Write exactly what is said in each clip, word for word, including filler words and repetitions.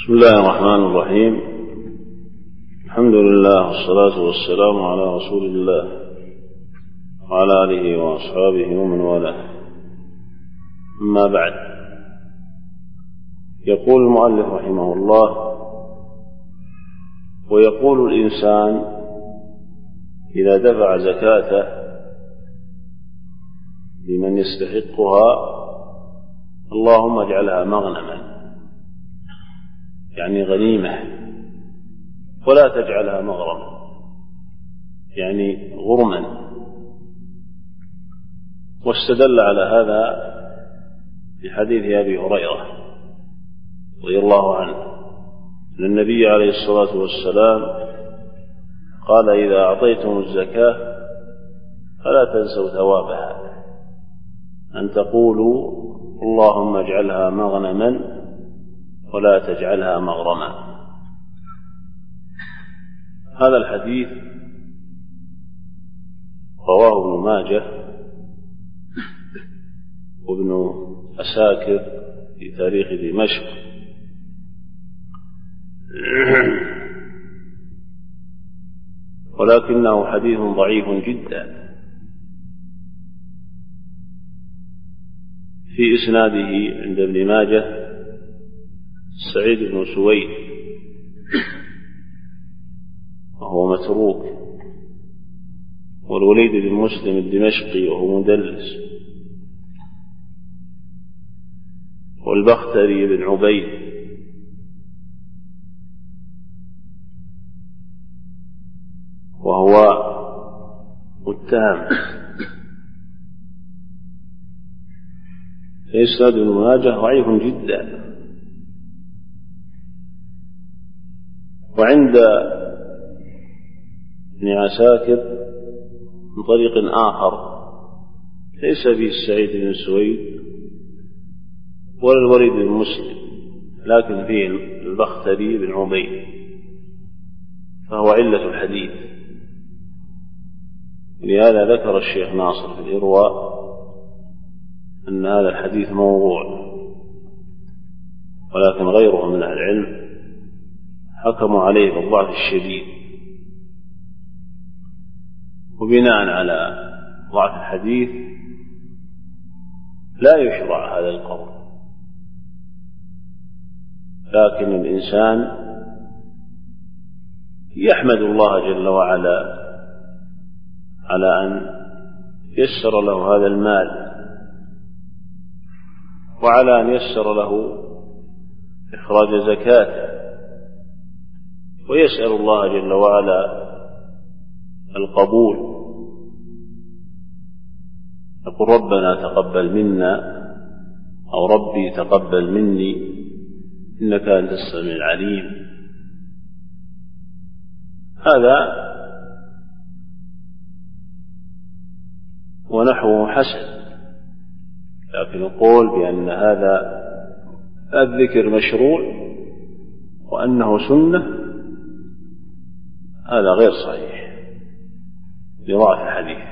بسم الله الرحمن الرحيم. الحمد لله والصلاة والسلام على رسول الله وعلى آله وأصحابه ومن والاه. أما بعد، يقول المؤلف رحمه الله: ويقول الإنسان إذا دفع زكاته لمن يستحقها: اللهم اجعلها مغنما، يعني غنيمة، ولا تجعلها مغرما، يعني غرما. واستدل على هذا بحديث أبي هريرة رضي الله عنه أن النبي عليه الصلاة والسلام قال: إذا أعطيتم الزكاة فلا تنسوا ثوابها، أن تقولوا اللهم اجعلها مغنما ولا تجعلها مغرما. هذا الحديث رواه ابن ماجه وابن أساكر في تاريخ دمشق، ولكنه حديث ضعيف جدا. في إسناده عند ابن ماجه سعيد بن سويد وهو متروك، والوليد بن مسلم الدمشقي وهو مدلس، والبختري بن عبيد، وهو متهم. إسناد ابن ماجه ضعيف جدا. وعند ابن عساكر من طريق آخر ليس فيه سعيد بن سويد ولا الوليد بن مسلم، لكن فيه البختري بن عبيد، فهو علة الحديث. لهذا ذكر الشيخ ناصر في الإرواء أن هذا الحديث موضوع، ولكن غيره من أهل العلم حكموا عليه بالضعف الشديد. وبناء على ضعف الحديث لا يشرع هذا القول، لكن الإنسان يحمد الله جل وعلا على أن يسر له هذا المال، وعلى أن يسر له إخراج زكاته، ويسأل الله جل وعلا القبول. يقول: ربنا تقبل منا، أو ربي تقبل مني إنك أنت السميع العليم. هذا ونحوه حسن، لكن القول بأن هذا الذكر مشروع وأنه سنة هذا غير صحيح لضعف الحديث.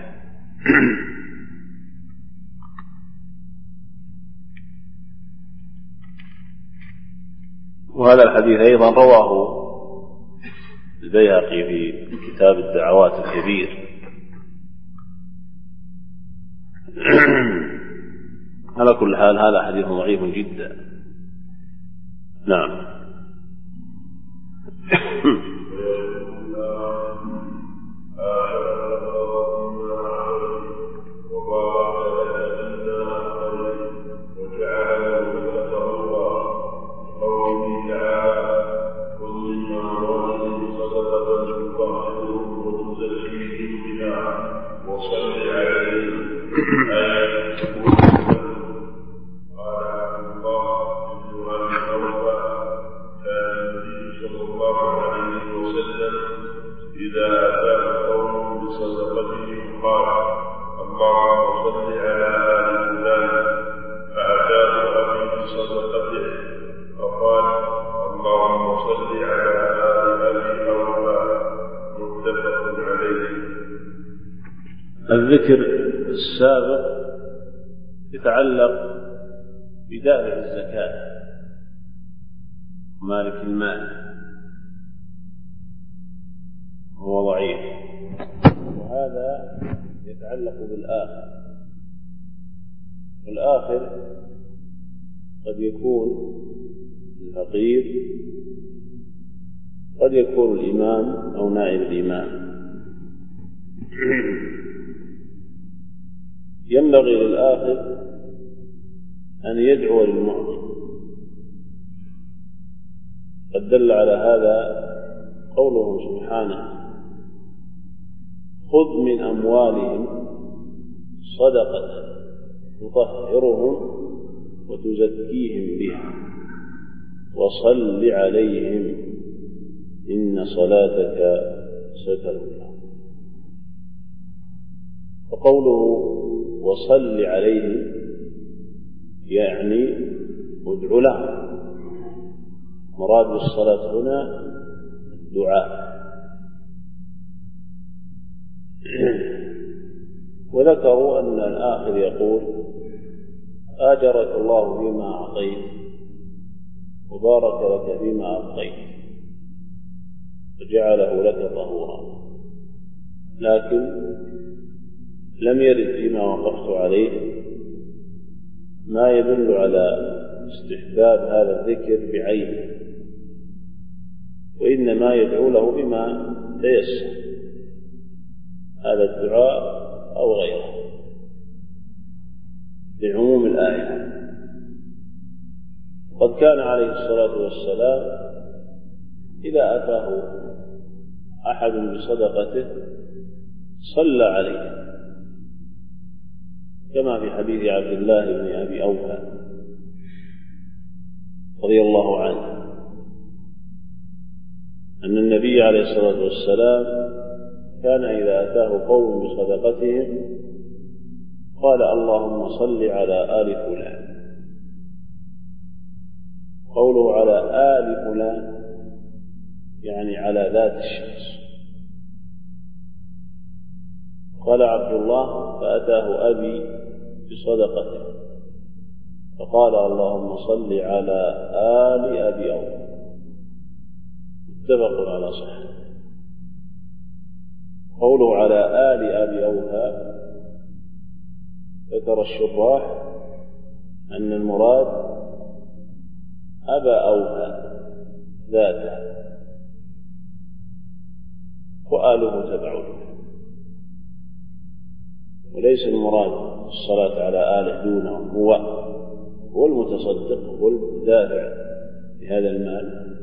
وهذا الحديث أيضا رواه البيهقي في كتاب الدعوات الكبير. على كل حال هذا حديث ضعيف جدا. نعم. الذكر السابق يتعلق بدافع الزكاة، ومالك المال وهو ضعيف، وهذا يتعلق بالآخر. والآخر قد يكون الفقير، قد يكون الإمام أو نائب الإمام. ينبغي للآخر أن يدعو للمعطي. قد دل على هذا قوله سبحانه: خذ من أموالهم صدقة تطهرهم وتزكيهم بها وصل عليهم إن صلاتك سكن لهم. وقوله وصل عليهم يعني ادع لهم. مراد بالصلاة هنا الدعاء. وذكروا أن الآخر يقول: آجرك الله فيما أعطيت وبارك لك فيما أبقيت وجعله لك طهورا. لكن لم يرد فيما وقفت عليه ما يدل على استحباب هذا الذكر بعينه، وإنما يدعو له بما تيسر، هذا الدعاء أو غيره، لعموم الآية. قد كان عليه الصلاة والسلام إذا أتاه أحد بصدقته صلى عليه، كما في حديث عبد الله بن أبي أوفى رضي الله عنه أن النبي عليه الصلاة والسلام كان إذا أتاه قوم بصدقتهم قال: اللهم صل على آل فلان. قوله على آل فلان يعني على ذات الشخص. قال عبد الله: فأتاه أبي بصدقته فقال: اللهم صل على آل أبي أوفى. متفق على صحة. قوله على آل أبي أوفى ذكر الشراح أن المراد أبا أوفى ذاته، وآله تبع له، وليس المراد الصلاة على آله دونه، هو هو المتصدق، هو الدافع بهذا المال.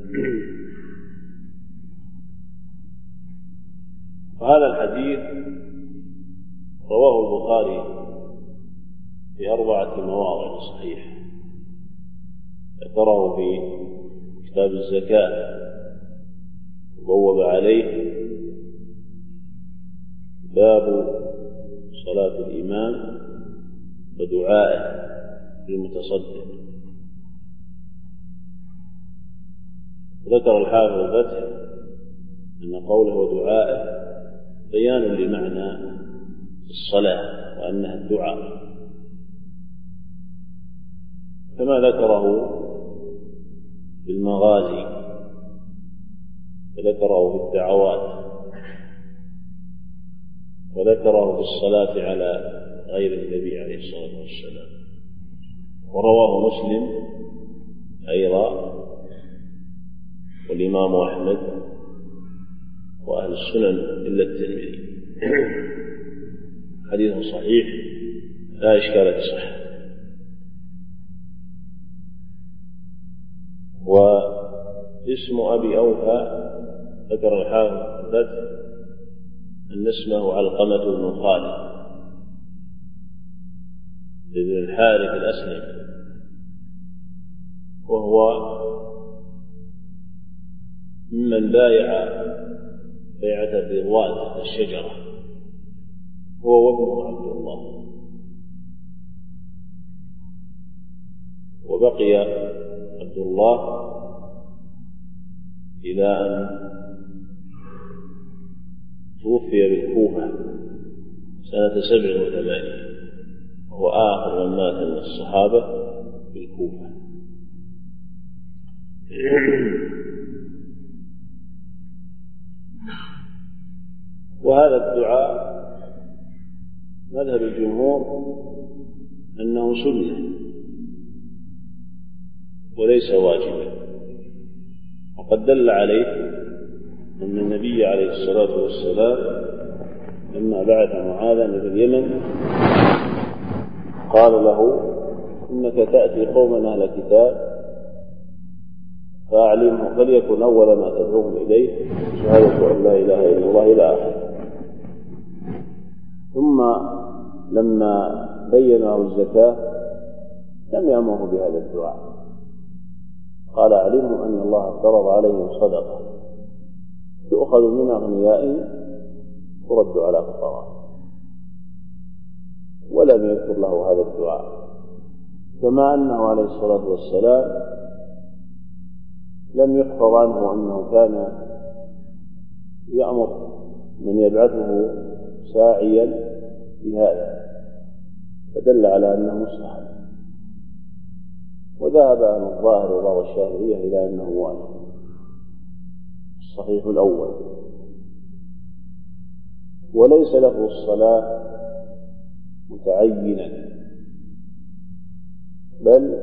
وهذا الحديث رواه البخاري في أربعة مواضع صحيح. ذكره في كتاب الزكاة وبوب عليه باب صلاة الإمام ودعائه للمتصدق. ذكر الحافظ الفتح أن قوله ودعائه بيان لمعنى الصلاة وأنها الدعاء، كما ذكره في المغازي وذكره في الدعوات وذكره في الصلاة على غير النبي عليه الصلاة والسلام. ورواه مسلم أيضا والإمام أحمد وأهل السنن إلا الترمذي. حديث صحيح لا إشكال في صحته. واسم أبي أوفى ذكر الحافظ الفتح أن اسمه علقمة بن خالد بن الحارث الأسلمي، وهو ممن بايع بيعة الرضوان الشجرة، هو وابنه عبد الله. وبقي عبد الله إلى أن توفي بالكوفة سنة سبع وثمانين، وهو آخر من مات من الصحابة بالكوفة. وهذا الدعاء مذهب الجمهور أنه سنة وليس واجبا، وقد دل عليه أن النبي عليه الصلاة والسلام لما بعث معاذا إلى اليمن قال له: إنك تأتي قوما أهل كتاب فأعلمهم، فليكن أول ما تدعوهم إليه شهادة أن لا إله إلا الله إلى آخره. ثم لما بين له الزكاة لم يأمره بهذا الدعاء، قال: أعلمهم أن الله افترض عليهم صدقة تؤخذ من أغنيائهم ترد على فقراء، ولم يذكر له هذا الدعاء. كما أنه عليه الصلاة والسلام لم يحفظ عنه أنه كان يأمر من يبعثه ساعيا بهذا، فدل على أنه مستحب. وذهب أهل الظاهر وبعض الشافعية إلى أنه واجب. الصحيح الأول. وليس لفظ الصلاة متعينا، بل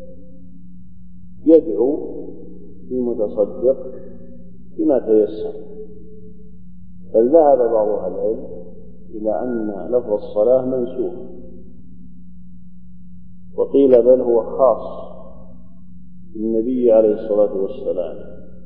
يدعو المتصدق بما تيسر. بل ذهب بعض أهل العلم إلى أن لفظ الصلاة منسوخ، وقيل بل هو خاص بالنبي عليه الصلاة والسلام،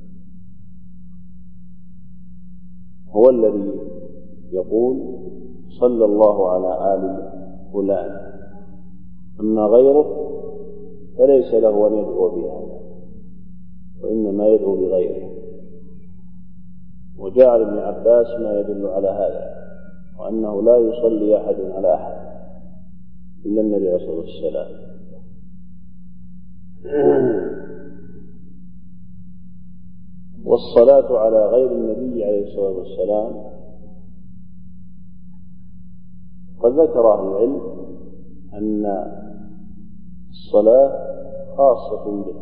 هو الذي يقول: صلى الله على آل فلان، أما غيره فليس له أن يدعو بهذا، وإنما يدعو بغيره. وجاء عن ابن عباس ما يدل على هذا، وأنه لا يصلي أحد على أحد إلا النبي عليه الصلاة والسلام. والصلاة على غير النبي عليه الصلاة والسلام قد ذكر أهل العلم أن الصلاة خاصة به،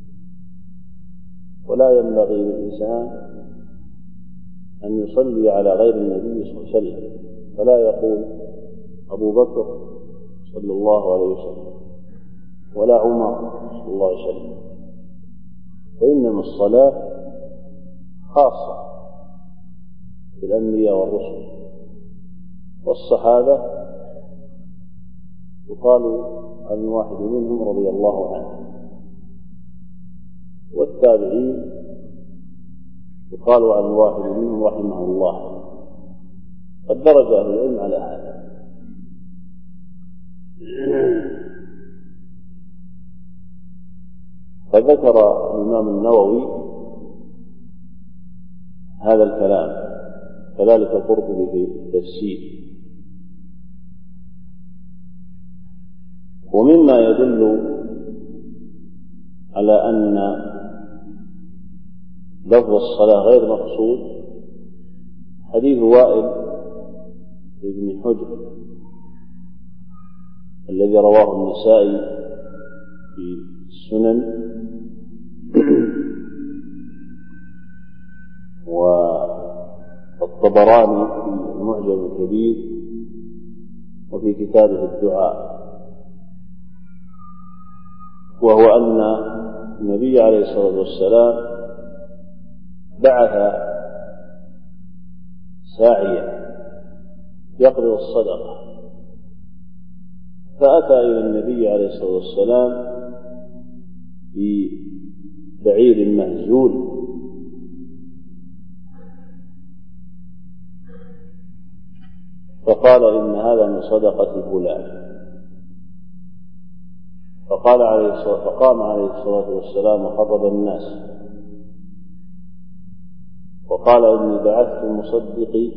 ولا ينبغي للإنسان أن يصلي على غير النبي صلى الله عليه وسلم، فلا يقول أبو بكر صلى الله عليه وسلم ولا عمر صلى الله عليه وسلم، وإنما الصلاة خاصة بالأنبياء والرسل. والصحابة يقال عن واحد منهم رضي الله عنه، والتابعين يقال عن واحد منهم رحمه الله. قد درج أهل العلم على هذا. فذكر الإمام النووي هذا الكلام، كذلك القرطبي في التفسير. ومما يدل على أن لفظ الصلاة غير مقصود حديث وائل بن حجر الذي رواه النسائي في السنن والطبراني في المعجم الكبير وفي كتابه الدعاء، وهو أن النبي عليه الصلاة والسلام بعث ساعيا يقبض الصدقة، فأتى إلى النبي عليه الصلاة والسلام ببعير مهزول، فقال: إن هذا من صدقة فلان. فقال عليه الصلاة فقام عليه الصلاة والسلام وخطب الناس وقال: إني بعثت مصدقي،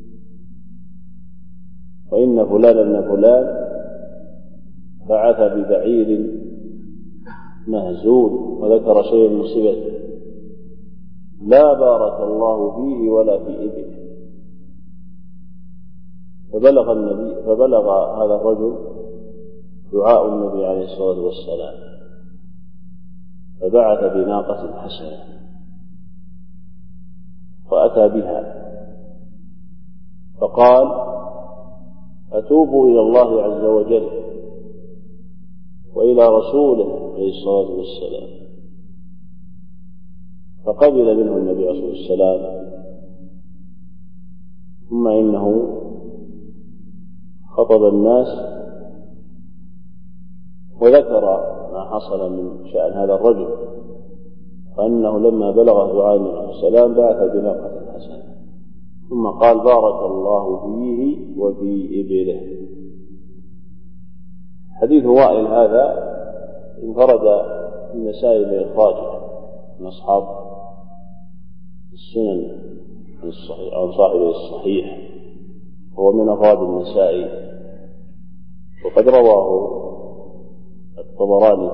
وإن فلان ابن فلان بعث ببعير مهزول، وذكر شيئا من صفته لا بارك الله فيه ولا في إبله. فبلغ النبي فبلغ هذا الرجل دعاء النبي عليه الصلاة والسلام، فبعث بناقة حسنة وأتى بها فقال أتوبوا إلى الله عز وجل وإلى رسوله عليه الصلاة والسلام، فقبل منه النبي عليه الصلاة والسلام. ثم إنه خطب الناس وذكر ما حصل من شأن هذا الرجل، وأنه لما بلغ دعاء النبي عليه الصلاة والسلام بعث بناقة حسنة، ثم قال بارك الله فيه وفي إبله. حديث وائل هذا انفرد النسائي بإخراجه من أصحاب السنن الصحيح أو صاحبه الصحيح، هو من أفراد النسائي، وقد رواه الطبراني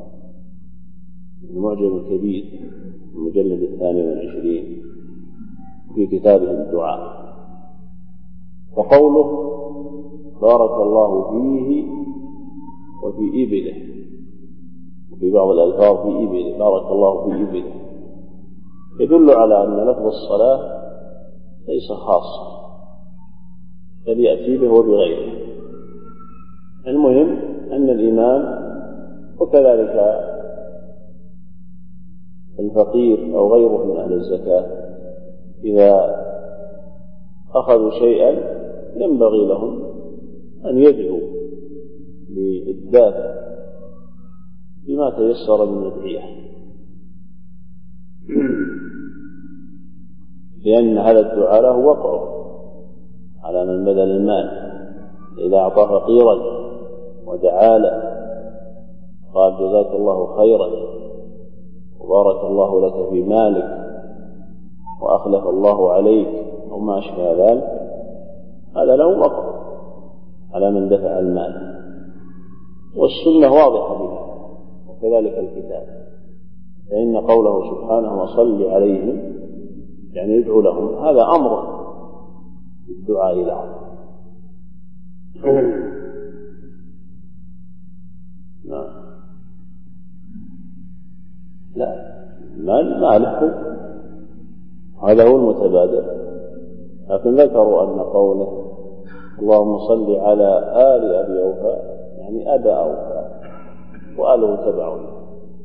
في المعجم الكبير المجلد الثاني والعشرين في كتابه الدعاء. وقوله بارك الله فيه وفي إبله، وفي بعض الألفاظ في إبله بارك الله في إبله، يدل على أن لفظ الصلاة ليس خاصا بل يأتي به وبغيره. المهم أن الإمام وكذلك الفقير أو غيره من أهل الزكاة إذا أخذوا شيئا ينبغي لهم أن يدعوا بالدافع بما تيسر من الأدعية، لأن هذا الدعاء له وقعه على من بذل المال. إذا أعطى فقيرا ودعا له قال جزاك الله خيرا وبارك الله لك في مالك وأخلف الله عليك أو ما أشبه ذلك، هذا له وقع على من دفع المال، والسنة واضحة بها، وكذلك الكتاب. فإن قوله سبحانه وصل عليهم يعني يدعو لهم، هذا أمر بالدعاء لهم. لا المال ماله، هذا هو المتبادر، لكن ذكروا أن قوله اللهم صل على آل أبي أوفى يعني أبا أوفى وآله تبعون.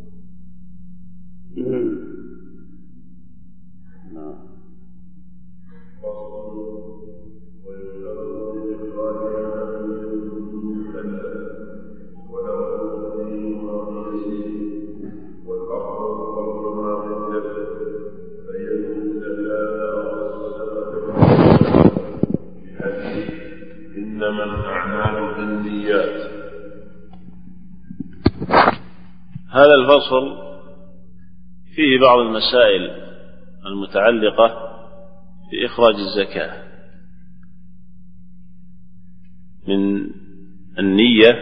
إنما الأعمال بالنيات. هذا الفصل فيه بعض المسائل المتعلقة بإخراج الزكاة من النية،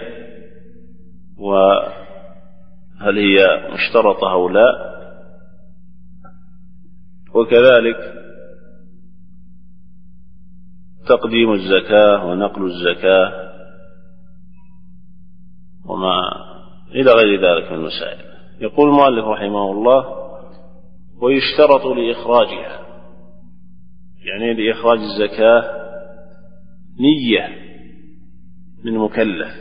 وهل هي مشترطة أو لا، وكذلك تقديم الزكاة ونقل الزكاة وما إلى غير ذلك من المسائل. يقول المؤلف رحمه الله ويشترط لإخراجها، يعني لإخراج الزكاة نية من مكلف.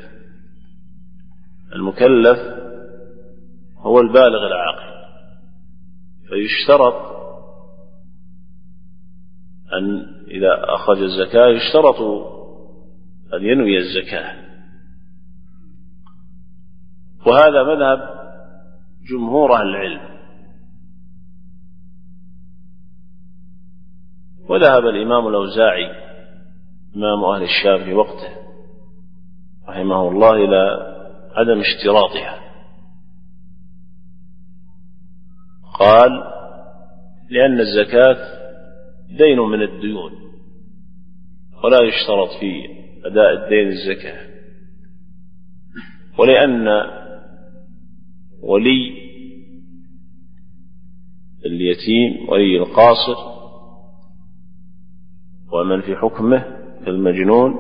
المكلف هو البالغ العاقل، فيشترط أن إذا أخرج الزكاة يشترط أن ينوي الزكاة، وهذا مذهب جمهور أهل العلم. وذهب الإمام الأوزاعي إمام أهل الشام في وقته رحمه الله إلى عدم اشتراطها، قال لأن الزكاة دين من الديون ولا يشترط في أداء الدين الزكاة، ولأن ولي اليتيم ولي القاصر ومن في حكمه كالمجنون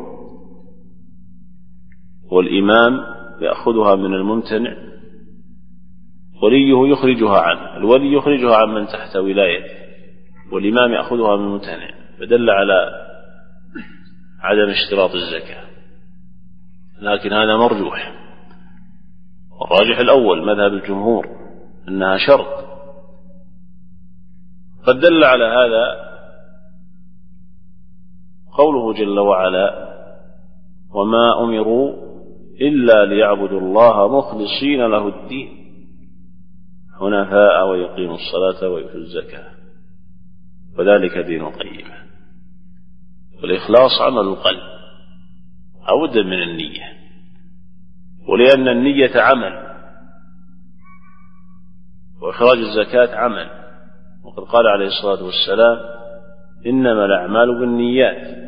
والإمام يأخذها من الممتنع وليه يخرجها عنه، الولي يخرجها عن من تحت ولايته، والإمام يأخذها من الممتنع، فدل على عدم اشتراط الزكاة. لكن هذا مرجوح، والراجح الأول مذهب الجمهور أنها شرط. قد دل على هذا قوله جل وعلا: وما أمروا إلا ليعبدوا الله مخلصين له الدين حنفاء ويقيموا الصلاة ويؤتوا الزكاة وذلك دين القيمة. والإخلاص عمل القلب أود من النية، ولأن النية عمل وإخراج الزكاة عمل، وقد قال عليه الصلاة والسلام: إنما الأعمال بالنيات.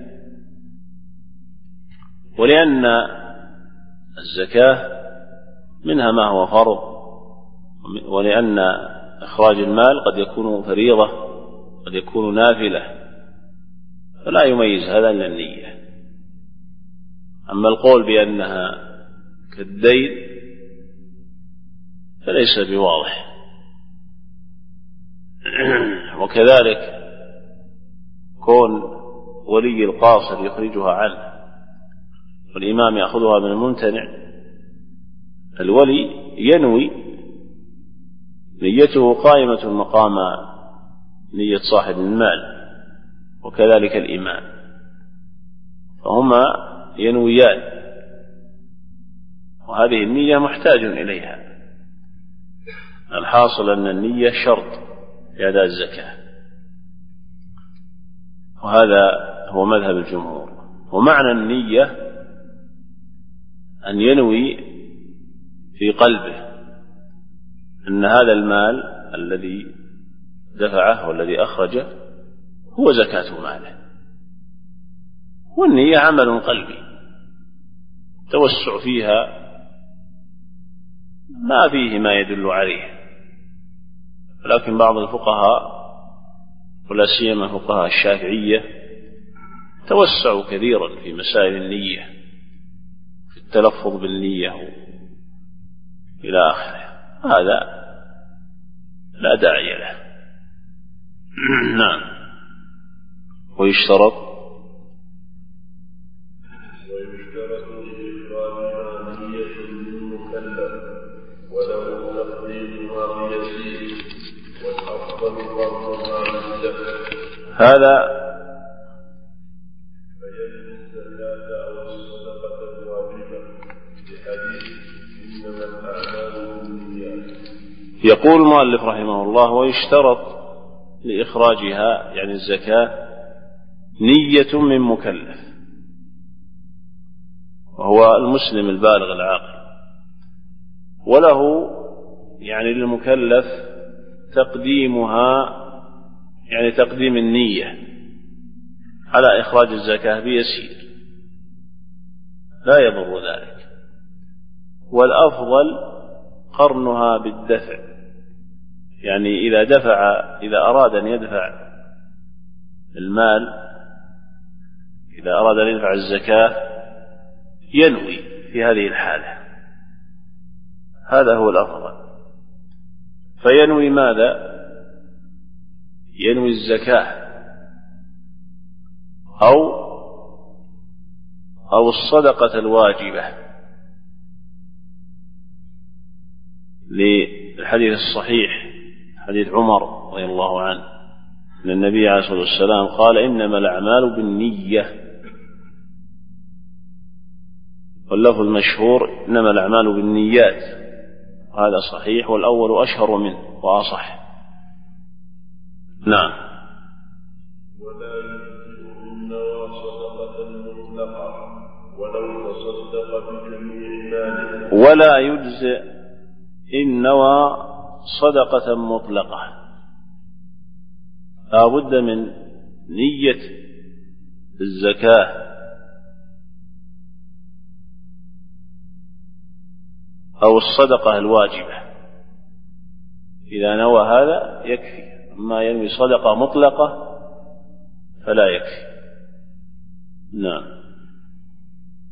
ولأن الزكاة منها ما هو فرض، ولأن إخراج المال قد يكون فريضة قد يكون نافلة، فلا يميز هذا إلا النية. أما القول بأنها كالدين فليس بواضح. وكذلك كون ولي القاصر يخرجها عنه والإمام يأخذها من الممتنع، الولي ينوي، نيته قائمة مقام نية صاحب المال، وكذلك الإمام، فهما ينويان، وهذه النية محتاج إليها. الحاصل أن النية شرط في أداء الزكاة، وهذا هو مذهب الجمهور. ومعنى النية أن ينوي في قلبه أن هذا المال الذي دفعه والذي أخرجه هو زكاة ماله. والنية عمل قلبي توسع فيها ما فيه ما يدل عليه، ولكن بعض الفقهاء ولا سيما فقهاء الشافعية توسعوا كثيرا في مسائل النية، في التلفظ بالنية إلى آخره. هذا لا داعي له. نعم. ويشترط ويشترط لإخراجها نية للمكلف وله تقديمها بيسير والأفضل ضربها بالدفع. هذا فيجب الزكاة أو الصدقة الواجبة لحديث إنما الأعمال بالنيات. يقول المؤلف رحمه الله: ويشترط لإخراجها يعني الزكاة نية من مكلف، وهو المسلم البالغ العاقل، وله يعني للمكلف تقديمها يعني تقديم النية على إخراج الزكاة بيسير لا يضر ذلك. والأفضل قرنها بالدفع، يعني إذا دفع إذا أراد أن يدفع المال، إذا أراد أن يدفع الزكاة ينوي في هذه الحالة، هذا هو الأفضل. فينوي ماذا؟ ينوي الزكاة أو أو الصدقة الواجبة، للحديث الصحيح حديث عمر رضي الله عنه أن النبي عليه الصلاة والسلام قال: إنما الأعمال بالنية. واللفظ المشهور إنما الأعمال بالنيات، هذا صحيح، والأول أشهر منه وأصح. نعم. ولا يجزئ النوى صدقة مطلقة ولو تصدق بجميع ماله. ولا يجزئ النوى صدقة مطلقة، لا بد من نية الزكاة أو الصدقة الواجبة. إذا نوى هذا يكفي، أما ينوي صدقة مطلقة فلا يكفي. نعم.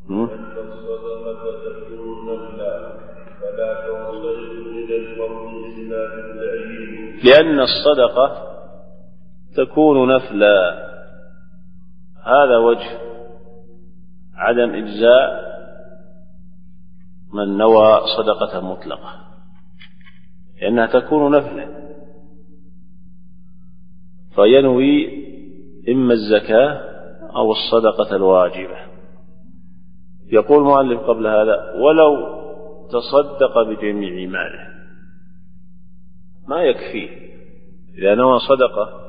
الصدقة تكون نفلا فلا تنصرف إلى الفرض لأن الصدقة تكون نفلا. هذا وجه عدم إجزاء من نوى صدقة مطلقة، لأنها تكون نفلا، فينوي إما الزكاة أو الصدقة الواجبة. يقول المؤلف قبل هذا: ولو تصدق بجميع ماله، ما يكفيه إذا نوى صدقة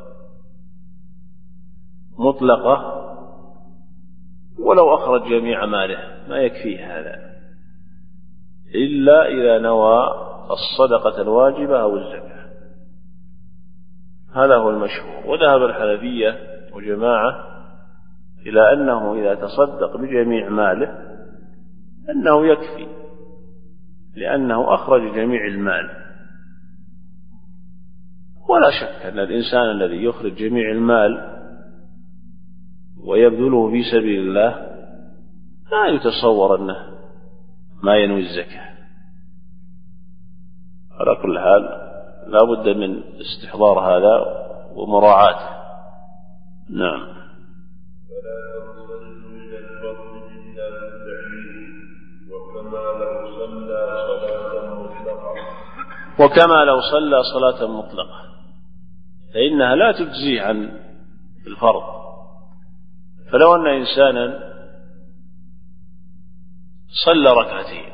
مطلقة ولو أخرج جميع ماله، ما يكفيه هذا إلا إذا نوى الصدقة الواجبة أو الزكاة. هذا هو المشهور. وذهب الحنفية وجماعة إلى أنه إذا تصدق بجميع ماله أنه يكفي، لأنه أخرج جميع المال. ولا شك أن الإنسان الذي يخرج جميع المال ويبذله في سبيل الله لا يتصور أنه ما ينوي الزكاة. على كل حال لا بد من استحضار هذا ومراعاته. نعم. وكما لو صلى صلاة مطلقة، فإنها لا تجزي عن الفرض. فلو أن إنسانا صلى ركعتين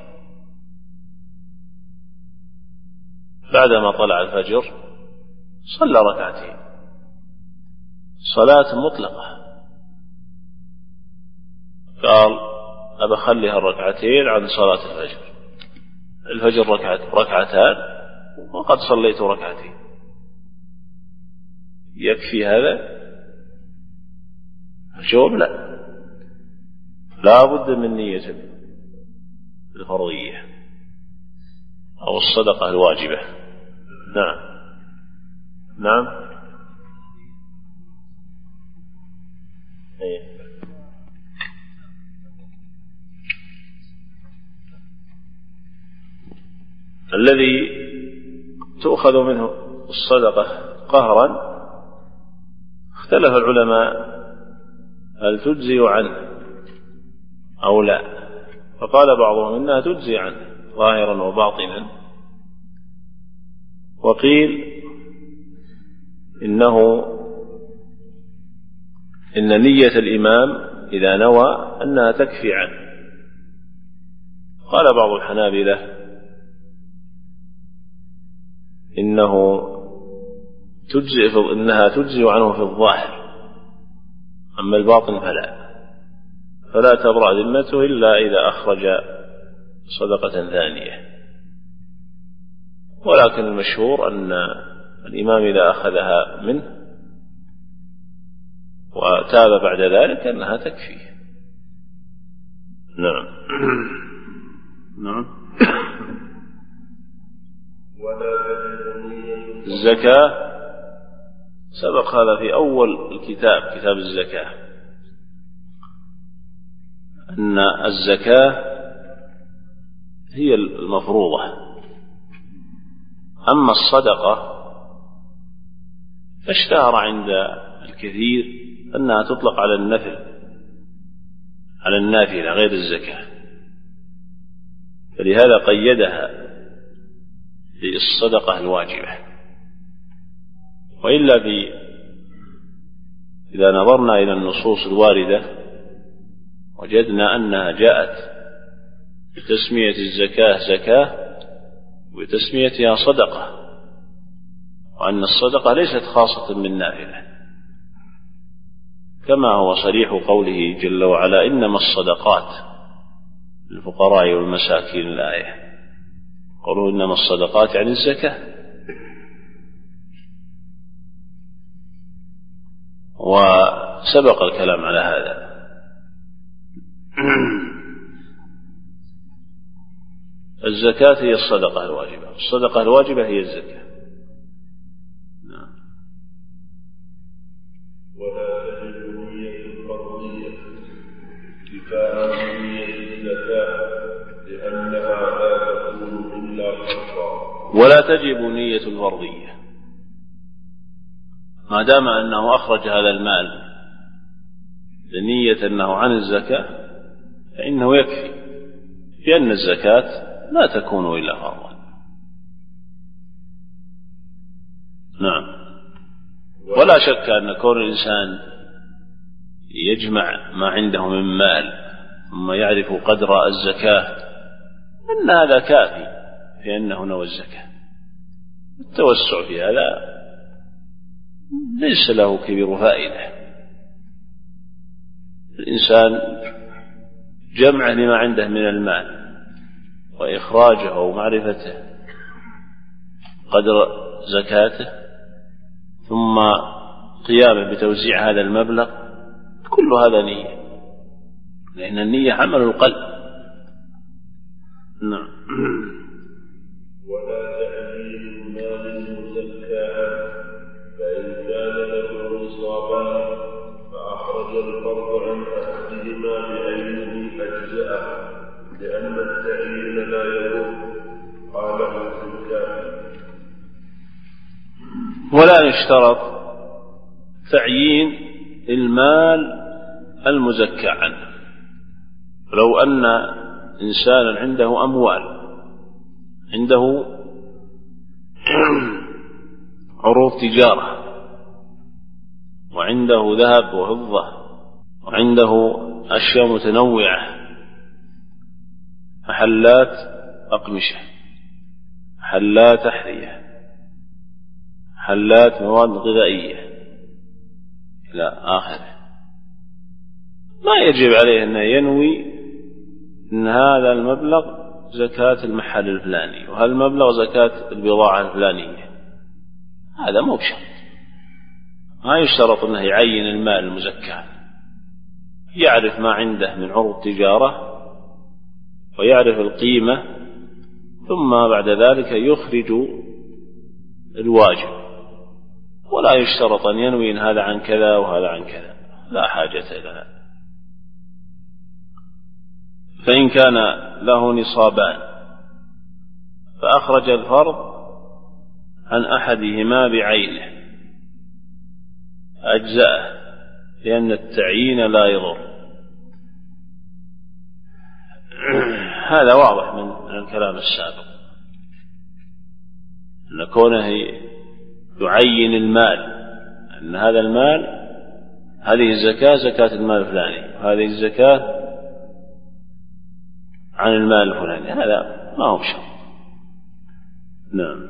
بعدما طلع الفجر، صلى ركعتين صلاة مطلقة، قال أبى أخليها الركعتين عن صلاة الفجر، الفجر ركعت ركعتان وقد صليت ركعتين، يكفي هذا؟ الجواب لا، لا بد من نية الفرضية أو الصدقة الواجبة. نعم. نعم. أيه. الذي تؤخذ منه الصدقة قهرا اختلف العلماء هل تجزي عنه أو لا، فقال بعضهم إنها تجزي عنه ظاهرا وباطنا، وقيل إنه إن نية الإمام إذا نوى أنها تكفي عنه. قال بعض الحنابلة إنه تجزئ إنها تجزئ عنه في الظاهر، أما الباطن فلا، فلا تبرأ ذمته إلا إذا أخرج صدقة ثانية. ولكن المشهور أن الإمام إذا أخذها منه وتاب بعد ذلك أنها تكفي. نعم. نعم. الزكاة سبق هذا في أول الكتاب، كتاب الزكاة، أن الزكاة هي المفروضة، أما الصدقة فاشتهر عند الكثير أنها تطلق على النفل، على النافلة غير الزكاة، فلهذا قيدها بالصدقة الواجبة. وإلا في إذا نظرنا إلى النصوص الواردة وجدنا أنها جاءت بتسمية الزكاة زكاة وتسميتها صدقة، وأن الصدقة ليست خاصة بالنافلة، كما هو صريح قوله جل وعلا إنما الصدقات للفقراء والمساكين، الآية قالوا إنما الصدقات يعني الزكاة. وسبق الكلام على هذا. الزكاة هي الصدقة الواجبة، الصدقة الواجبة هي الزكاة. نعم. ولا تجد نية الفرضية كفاءة نية الزكاة، لأنها لا تكون إلا فرضا. ولا تجب نية الفرضية ما دام أنه أخرج هذا المال لنية أنه عن الزكاة فإنه يكفي، لأن الزكاة لا تكون إلا فرضا. نعم. ولا شك أن كون الإنسان يجمع ما عنده من مال ثم يعرف قدر الزكاة أن هذا كافي في أنه نوى الزكاة. التوسع في هذا ليس له كبير فائدة. الإنسان جمع لما عنده من المال وإخراجه ومعرفته قدر زكاته ثم قيامه بتوزيع هذا المبلغ، كل هذا نية، لأن النية عمل القلب. نعم. ولا تحليل المال المزكى فإن كان له نصابان فأخرج الفرض عن أحدهما بعينه أجزأه لأن التعيين لا يضر، قاله في الكافي. ولا يشترط تعيين المال المزكى عنه. لو أن إنسانا عنده أموال، عنده عروض تجارة وعنده ذهب وفضة وعنده أشياء متنوعة، محلات أقمشة، محلات أحذية، محلات مواد غذائية إلى آخره، ما يجب عليه أن ينوي أن هذا المبلغ زكاة المحل الفلاني وهذا المبلغ زكاة البضاعة الفلانية. هذا مو بشرط، ما يشترط أنه يعين المال المزكى. يعرف ما عنده من عروض تجارة ويعرف القيمة، ثم بعد ذلك يخرج الواجب، ولا يشترط أن ينوي إن هذا عن كذا وهذا عن كذا، لا حاجة إلى هذا. فإن كان له نصابان فأخرج الفرض عن أحدهما بعينه أجزأه لأن التعيين لا يضر. هذا واضح من الكلام السابق أن كونه يعين المال أن هذا المال هذه الزكاة زكاة المال الفلاني وهذه الزكاة عن المال الفلاني، هذا ما هو شرط. نعم.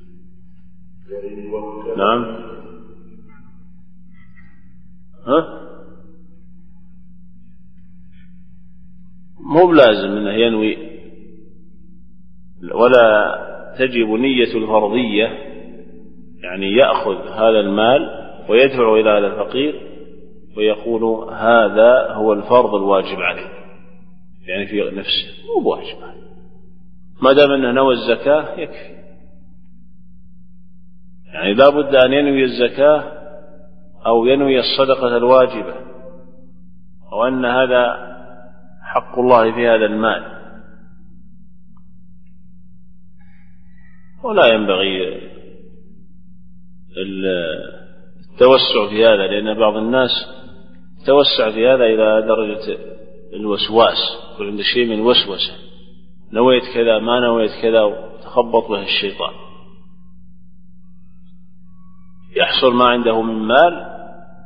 نعم. ها؟ مو بلازم أنه ينوي، ولا تجب نية الفرضية، يعني يأخذ هذا المال ويدفع إلى هذا الفقير ويقول هذا هو الفرض الواجب عليه، يعني في نفسه مو بواجب، ما دام أنه نوى الزكاة يكفي. يعني لا بد أن ينوي الزكاة أو ينوي الصدقة الواجبة أو أن هذا حق الله في هذا المال، ولا ينبغي التوسع في هذا، لأن بعض الناس توسع في هذا إلى درجة الوسواس، يكون عنده شيء من وسوسة، نويت كذا ما نويت كذا، وتخبط به الشيطان، يحصل ما عنده من مال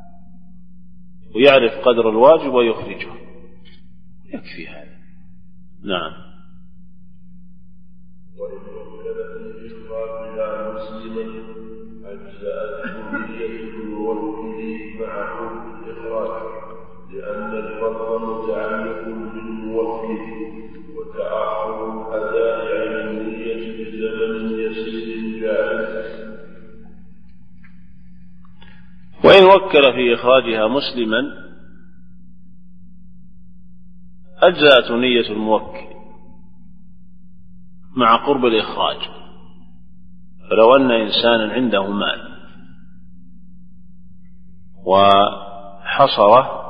ويعرف قدر الواجب ويخرجه، يكفي هذا. نعم. وإن وكل في إخراجها مسلما أجزأته نية الموكل مع حكم الإخراج، لأن الفرض متعلق بالموكل، وتأخر الأداء عن النية بزمن يسير جائز. وإن وكل في إخراجها مسلما أجزأت نية الموكل مع قرب الإخراج. فلو أن إنسانا عنده مال وحصره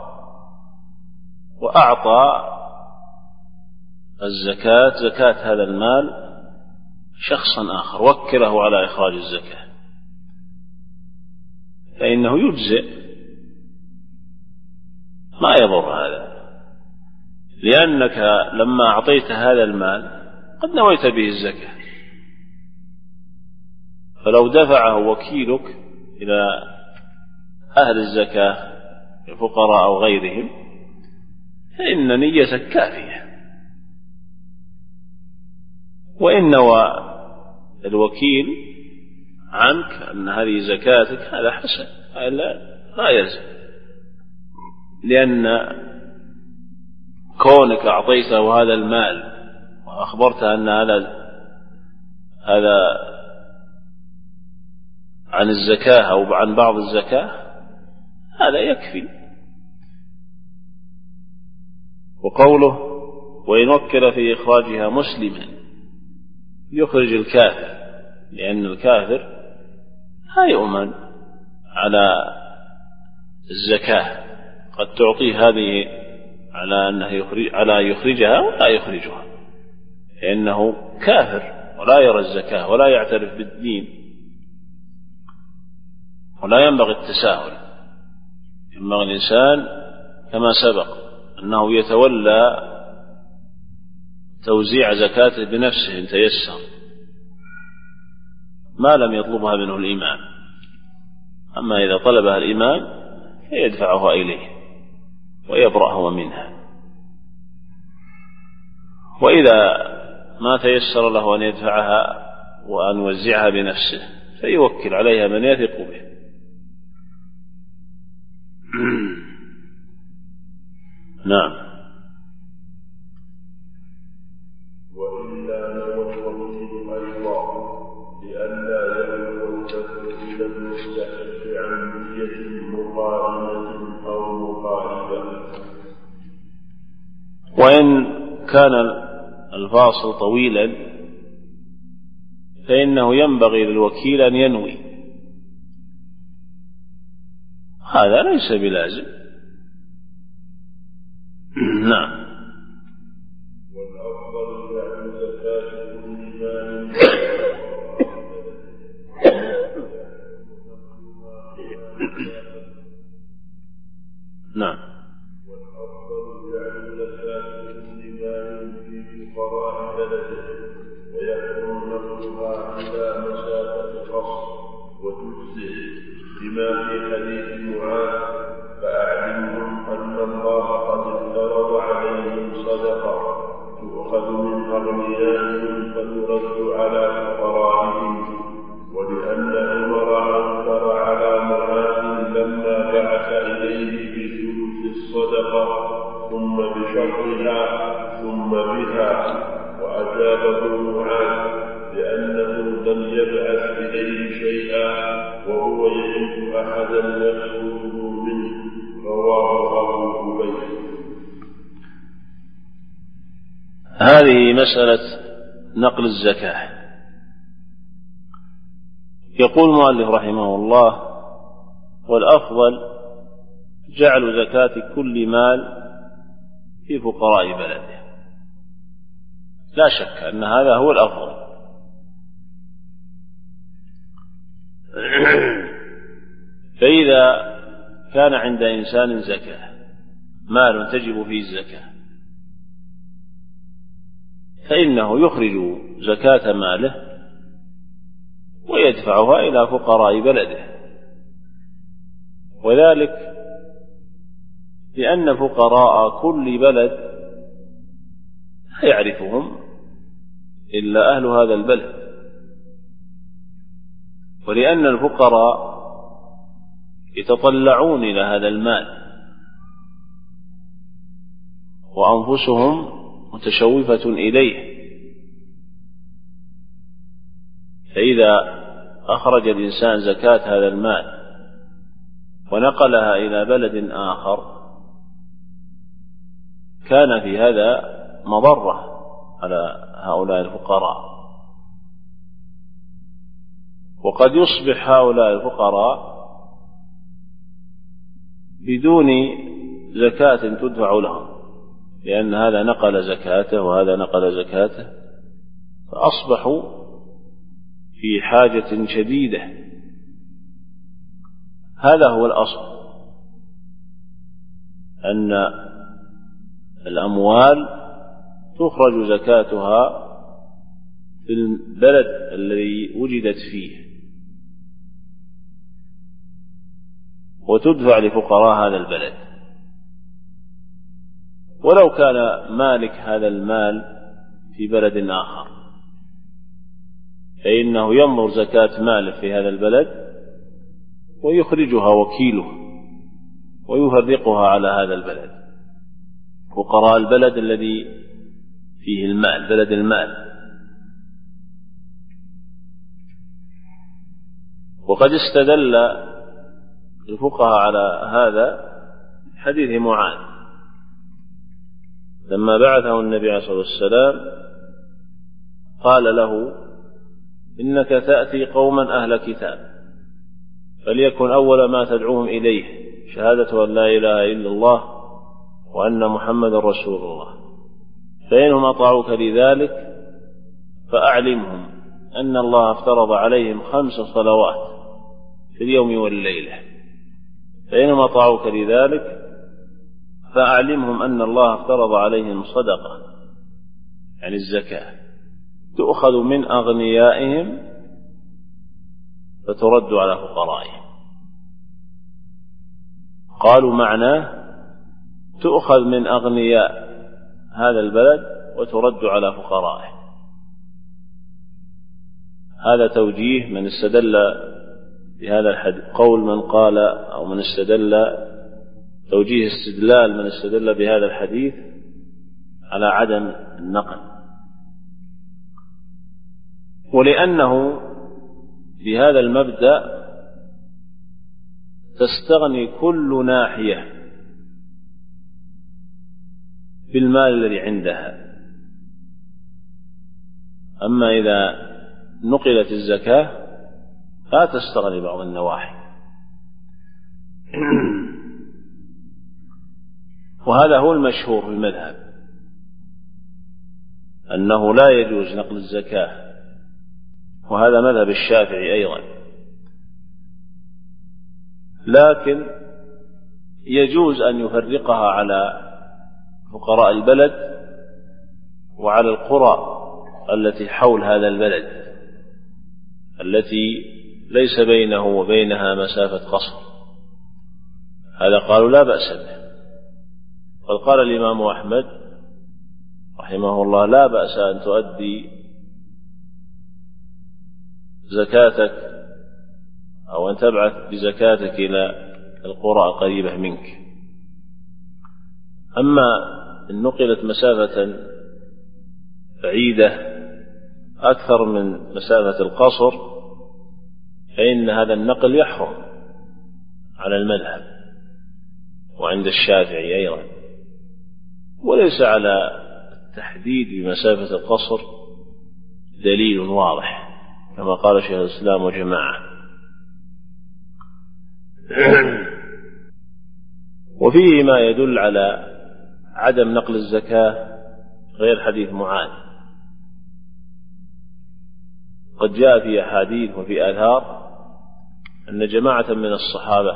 وأعطى الزكاة زكاة هذا المال شخصا آخر وكله على إخراج الزكاة فإنه يجزئ، ما يضر هذا، لأنك لما أعطيت هذا المال قد نويت به الزكاة، فلو دفعه وكيلك إلى أهل الزكاة الفقراء أو غيرهم فإن نيتك كافية. وإن نوى الوكيل عنك أن هذه زكاتك هذا حسن، لا, لا يلزم، لأن كونك أعطيته هذا المال وأخبرته أن هذا هذا عن الزكاة أو عن بعض الزكاة هذا يكفي. وقوله وإن وكل في إخراجها مسلما يخرج الكافر، لأن الكافر لا يؤمن على الزكاة، قد تعطيه هذه على أنه يخرج على يخرجها ولا يخرجها، لأنه كافر ولا يرى الزكاة ولا يعترف بالدين، ولا ينبغي التساهل. ينبغي الإنسان كما سبق أنه يتولى توزيع زكاته بنفسه إن تيسر، ما لم يطلبها منه الإمام. أما إذا طلبها الإمام فيدفعها إليه ويبرأ هو منها. وإذا ما تيسر له أن يدفعها وأن يوزعها بنفسه فيوكل عليها من يثق به. نعم. وإلا نوى الوكيل أيضا لئلا يبلغ الكفر إلى المستحق عن نية مقارنة أو مقاربة. وإن كان الفاصل طويلا فإنه ينبغي للوكيل أن ينوي، هذا ليس بلازم. نعم. والأفضل جعل زكاة كل مال نعم. والأفضل جعل زكاة كل مال في فقراء بلده ويكون نقلها إلى مسافة قصر وتجزئ، بما في حديث معاذ فأعلمهم أن الله قد افترض عليهم صدقة تؤخذ من أغنيائهم فترد على فقرائهم. ولأن عمر أنكر على معاذ لما بعث إليه بثلث الصدقة ثم بشرها ثم بها، وأجاب ابن معاذ لأنه لم يبعث إليه شيئا وهو يجد أحدا يأخذه منه. رواه أبو عبيد. هذه مسألة نقل الزكاة. يقول المؤلف رحمه الله والأفضل جعل زكاة كل مال في فقراء بلده، لا شك أن هذا هو الأفضل. فإذا كان عند إنسان زكاة مال تجب فيه الزكاة فإنه يخرج زكاة ماله ويدفعها إلى فقراء بلده، وذلك لأن فقراء كل بلد لا يعرفهم إلا أهل هذا البلد، ولأن الفقراء يتطلعون إلى هذا المال وأنفسهم متشوفة إليه، فإذا أخرج الإنسان زكاة هذا المال ونقلها إلى بلد آخر كان في هذا مضرة على هؤلاء الفقراء، وقد يصبح هؤلاء الفقراء بدون زكاة تدفع لهم، لأن هذا نقل زكاته وهذا نقل زكاته، فأصبحوا في حاجة شديدة. هذا هو الأصل، أن الأموال تخرج زكاتها في البلد الذي وجدت فيه وتدفع لفقراء هذا البلد. ولو كان مالك هذا المال في بلد آخر فإنه ينظر زكاة ماله في هذا البلد ويخرجها وكيله ويفرقها على هذا البلد، فقراء البلد الذي فيه المال، بلد المال. وقد استدل الفقهاء على هذا حديث معاذ لما بعثه النبي عليه الصلاة والسلام قال له: إنك تأتي قوما أهل كتاب فليكن أول ما تدعوهم إليه شهادة أن لا إله إلا الله وأن محمد رسول الله، فإنهم أطاعوك لذلك فأعلمهم أن الله افترض عليهم خمس صلوات في اليوم والليلة، فإنهم أطاعوك لذلك فأعلمهم أن الله افترض عليهم صدقة، يعني الزكاة، تؤخذ من أغنيائهم فترد على فقرائهم. قالوا معناه تؤخذ من أغنياء هذا البلد وترد على فقرائه. هذا توجيه من استدل بهذا الحديث، قول من قال أو من استدل، توجيه استدلال من استدل بهذا الحديث على عدم النقل، ولأنه بهذا المبدأ تستغني كل ناحية بالمال الذي عندها. أما إذا نقلت الزكاة لا تستغني بعض النواحي. وهذا هو المشهور في المذهب، أنه لا يجوز نقل الزكاة، وهذا مذهب الشافعي أيضا، لكن يجوز أن يفرقها على فقراء البلد وعلى القرى التي حول هذا البلد التي ليس بينه وبينها مسافة قصر. هذا قالوا لا بأس به. قد قال الإمام أحمد رحمه الله: لا بأس أن تؤدي زكاتك أو أن تبعث بزكاتك إلى القرى القريبة منك. أما إن نقلت مسافة بعيدة أكثر من مسافة القصر فإن هذا النقل يحرم على المذهب وعند الشافعي أيضا، وليس على التحديد بمسافة القصر دليل واضح كما قال شيخ الإسلام وجماعة. وفيه ما يدل على عدم نقل الزكاة غير حديث معاذ. قد جاء في أحاديث وفي آثار أن جماعة من الصحابة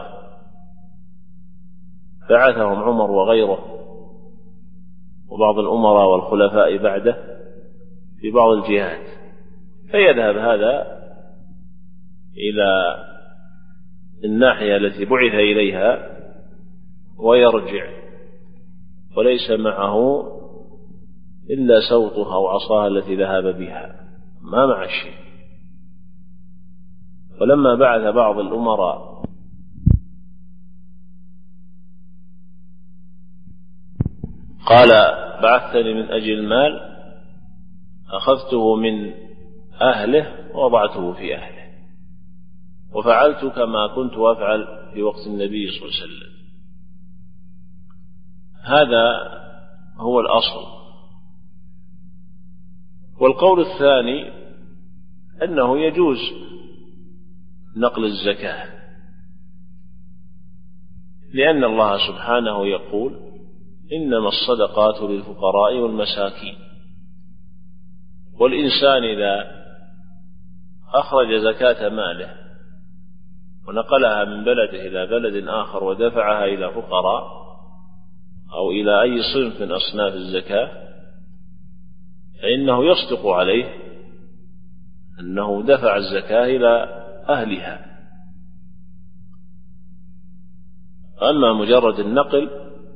بعثهم عمر وغيره وبعض الأمراء والخلفاء بعده في بعض الجهات، فيذهب هذا إلى الناحية التي بعث إليها ويرجع وليس معه إلا سوطها أو عصاها التي ذهب بها، ما مع شيء. ولما بعث بعض الأمراء قال: بعثتني من أجل المال، أخذته من أهله ووضعته في أهله، وفعلت كما كنت أفعل في وقت النبي صلى الله عليه وسلم. هذا هو الأصل. والقول الثاني أنه يجوز نقل الزكاة، لأن الله سبحانه يقول: إنما الصدقات للفقراء والمساكين. والإنسان إذا أخرج زكاة ماله ونقلها من بلده إلى بلد آخر ودفعها إلى فقراء أو إلى أي صنف من أصناف الزكاة، فإنه يصدق عليه أنه دفع الزكاة إلى أهلها. أما مجرد النقل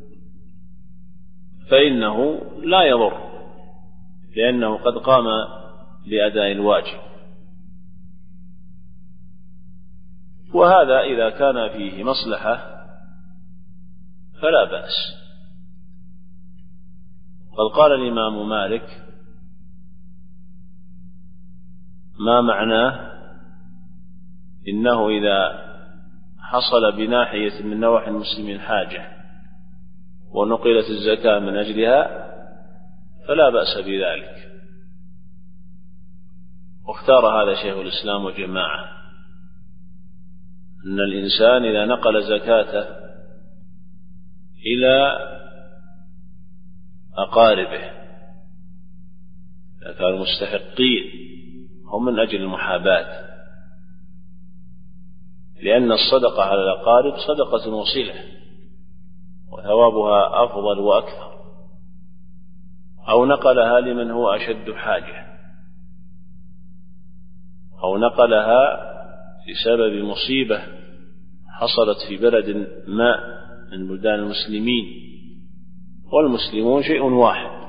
فإنه لا يضر، لأنه قد قام بأداء الواجب. وهذا إذا كان فيه مصلحة فلا بأس. قد قال الإمام مالك: ما معناه إنه إذا حصل بناحية من نواحي المسلمين حاجة ونقلت الزكاة من أجلها فلا بأس بذلك. واختار هذا شيخ الإسلام وجماعة، أن الإنسان إذا نقل زكاته إلى أقاربه إذا كانوا مستحقين هم من أجل المحاباة، لأن الصدقة على الأقارب صدقة وصلة وثوابها أفضل وأكثر، أو نقلها لمن هو أشد حاجة، أو نقلها بسبب مصيبة حصلت في بلد ما من بلدان المسلمين، والمسلمون شيء واحد،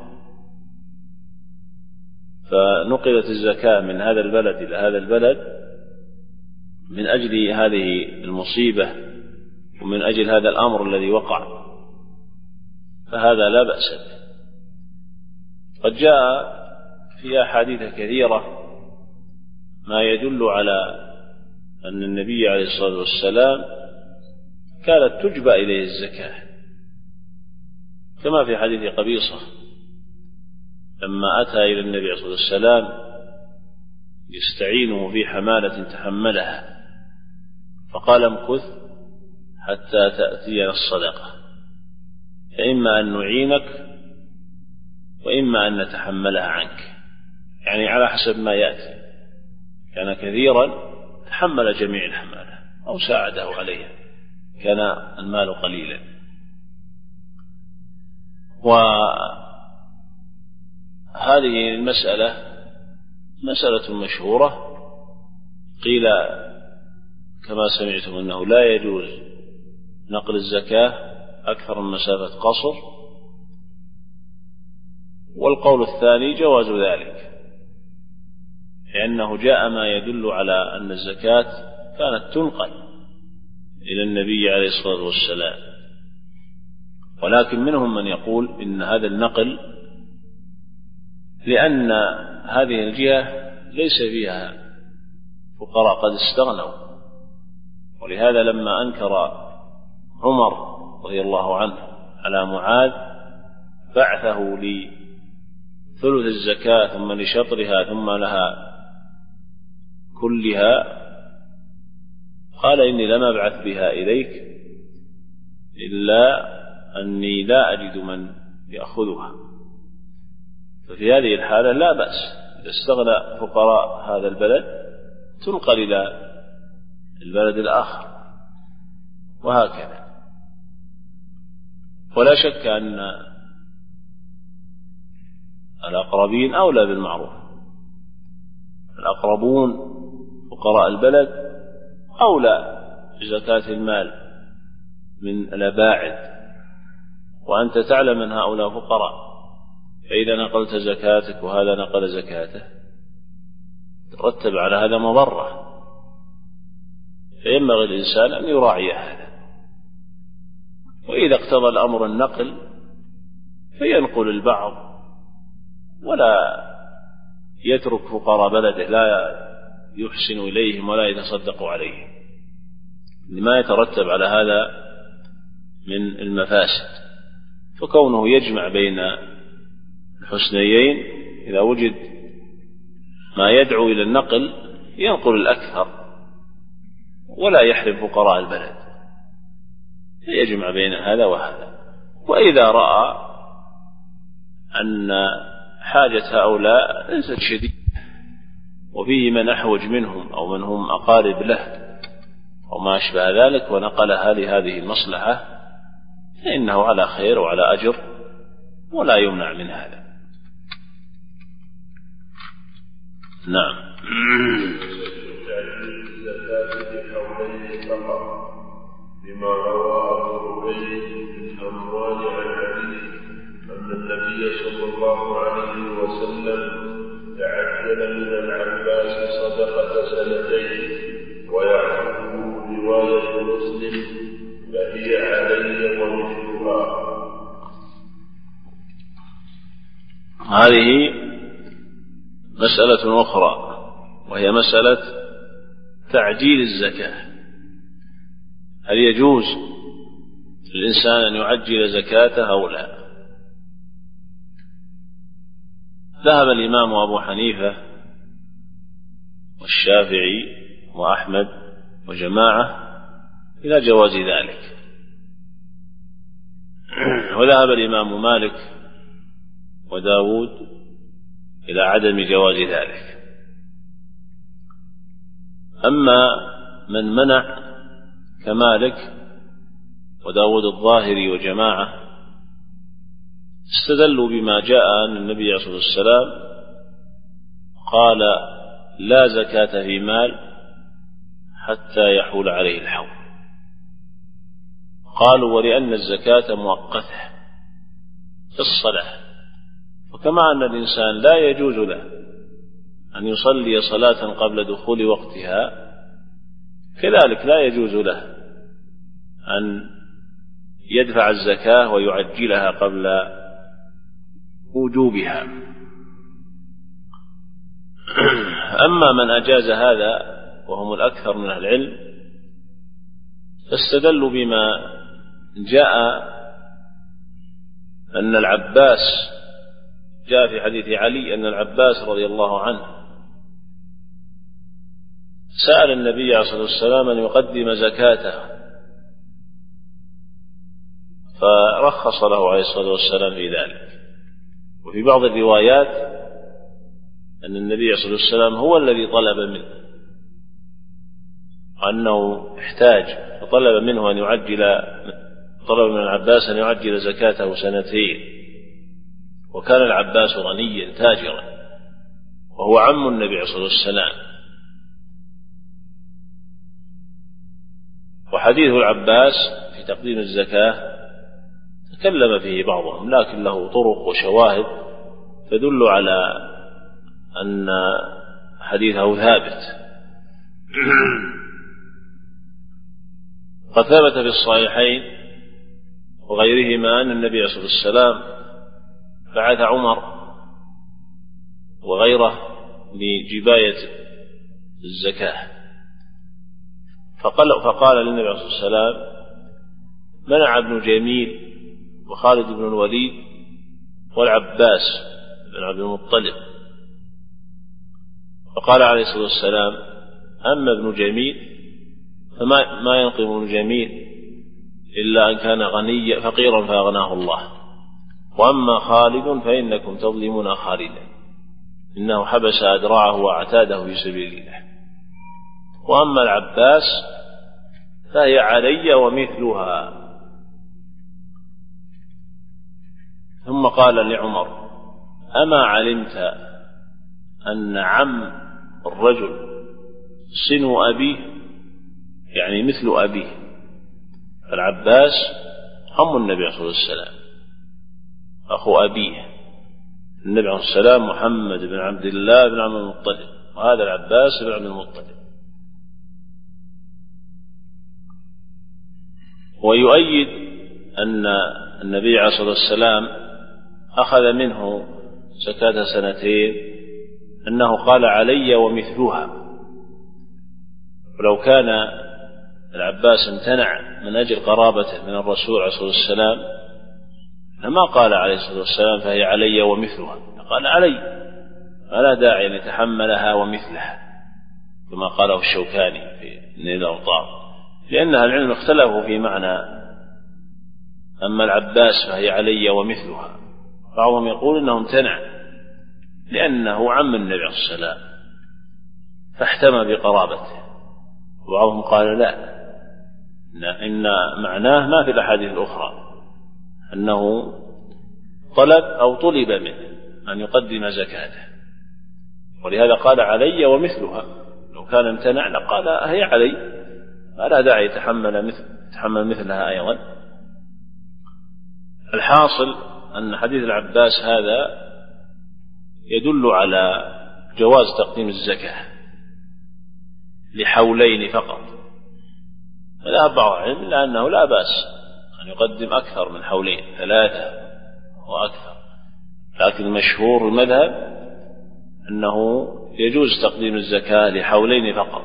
فنقلت الزكاة من هذا البلد إلى هذا البلد من أجل هذه المصيبة ومن أجل هذا الأمر الذي وقع، فهذا لا بأس به. قد جاء في أحاديث كثيرة ما يدل على أن النبي عليه الصلاة والسلام كانت تجبى إليه الزكاة، كما في حديث قبيصة لما أتى إلى النبي عليه الصلاة والسلام يستعينه في حمالة تحملها، فقال: امكث حتى تأتينا الصدقة، فإما أن نعينك وإما أن نتحملها عنك، يعني على حسب ما يأتي. كان كثيرا تحمل جميع الحمالة أو ساعده عليها، كان المال قليلا. وهذه المسألة مسألة مشهورة، قيل كما سمعتم أنه لا يجوز نقل الزكاة أكثر من مسافة قصر، والقول الثاني جواز ذلك، لأنه جاء ما يدل على أن الزكاة كانت تنقل إلى النبي عليه الصلاة والسلام، ولكن منهم من يقول إن هذا النقل لأن هذه الجهة ليس فيها فقراء قد استغنوا، ولهذا لما أنكر عمر رضي الله عنه على معاذ بعثه لثلث الزكاة ثم لشطرها ثم لها كلها، قال: إني لم أبعث بها إليك إلا أني لا أجد من يأخذها. ففي هذه الحالة لا بأس، إذا استغنى فقراء هذا البلد تنقل إلى البلد الآخر، وهكذا. ولا شك أن الأقربين أولى بالمعروف، الأقربون فقراء البلد أولى بزكاة المال من الأباعد، وأنت تعلم أن هؤلاء فقراء، فإذا نقلت زكاتك وهذا نقل زكاته ترتب على هذا مضرة، فينبغي الإنسان أن يراعي هذا. وإذا اقتضى الأمر النقل فينقل البعض ولا يترك فقراء بلده لا يحسن إليهم ولا يتصدق عليهم، لما يترتب على هذا من المفاسد. فكونه يجمع بين الحسنيين إذا وجد ما يدعو إلى النقل ينقل الأكثر ولا يحرم فقراء البلد، يجمع بين هذا وهذا. وإذا رأى أن حاجة هؤلاء ليست شديدة وفيه من أحوج منهم أو من هم أقارب له أو ما أشبه ذلك ونقلها لهذه المصلحة، فإنه على خير وعلى أجر ولا يمنع من هذا. نعم. بما روى أبو عبيد في الأموال عن علي أن النبي صلى الله عليه وسلم تعجل من العباس صدقة سنتين، ويعرفه رواية مسلم فهي علي ومثلها. هذه مسألة أخرى وهي مسألة تعجيل الزكاة. هل يجوز للإنسان أن يعجل زكاته أو لا؟ ذهب الإمام أبو حنيفة والشافعي وأحمد وجماعة إلى جواز ذلك، وذهب الإمام مالك وداود إلى عدم جواز ذلك. أما من منع كمالك وداود الظاهري وجماعة استدلوا بما جاء أن النبي عليه الصلاة والسلام قال لا زكاة في مال حتى يحول عليه الحول. قالوا ولأن الزكاة مؤقتة في الصلاة، وكما أن الإنسان لا يجوز له أن يصلي صلاة قبل دخول وقتها، كذلك لا يجوز له أن يدفع الزكاة ويعجلها قبل وجوبها. أما من أجاز هذا وهم الأكثر من أهل العلم فاستدلوا بما جاء أن العباس جاء في حديث علي أن العباس رضي الله عنه سأل النبي عليه الصلاة والسلام أن يقدم زكاته، فرخص له عليه الصلاة والسلام في ذلك. وفي بعض الروايات أن النبي عليه الصلاة والسلام هو الذي طلب منه أنه احتاج، فطلب منه أن يعجل، طلب من العباس أن يعجل زكاته سنتين، وكان العباس غنيا تاجرا وهو عم النبي عليه الصلاة والسلام. وحديث العباس في تقديم الزكاة تكلم فيه بعضهم، لكن له طرق وشواهد تدل على أن حديثه ثابت. قد ثبت في الصحيحين وغيرهما أن النبي صلى الله عليه وسلم بعث عمر وغيره لجباية الزكاة، فقال, فقال للنبي صلى الله عليه وسلم منع ابن جميل وخالد بن الوليد والعباس بن عبد المطلب. فقال عليه الصلاة والسلام أما ابن جميل فما ما ينقم ابن جميل إلا أن كان غنيا فقيرا فأغناه الله، وأما خالد فإنكم تظلمون خالدا إنه حبس أدراعه وأعتاده في سبيل الله، وأما العباس فهي علي ومثلها. ثم قال لعمر أما علمت أن عم الرجل سن أبيه، يعني مثل أبيه. العباس عم النبي عليه الصلاة والسلام أخو أبيه، النبي عليه الصلاة والسلام محمد بن عبد الله بن عبد المطلب، وهذا العباس بن عبد المطلب. ويؤيد أن النبي عليه الصلاة والسلام أخذ منه زكاة سنتين أنه قال علي ومثلها، ولو كان العباس امتنع من أجل قرابته من الرسول عليه الصلاة والسلام لما قال عليه الصلاة والسلام فهي علي ومثلها، قال علي، فلا داعي أن يتحملها ومثلها كما قاله الشوكاني في نيل الأوطار، لأنها العلم اختلفوا في معنى أما العباس فهي علي ومثلها. بعضهم يقول إنه امتنع لأنه عم النبي عليه الصلاة والسلام، فاحتمى بقرابته. وبعضهم قال لا، إن معناه ما في الأحاديث الأخرى أنه طلب أو طلب منه أن يقدم زكاته، ولهذا قال علي ومثلها. لو كان امتنع لقال هي علي، فلا داعي يتحمل مثل يتحمل مثلها أيضا. الحاصل أن حديث العباس هذا يدل على جواز تقديم الزكاة لحولين فقط. ذهب بعض العلم إلى أنه لا بأس أن يقدم أكثر من حولين، ثلاثة وأكثر، لكن المشهور المذهب أنه يجوز تقديم الزكاة لحولين فقط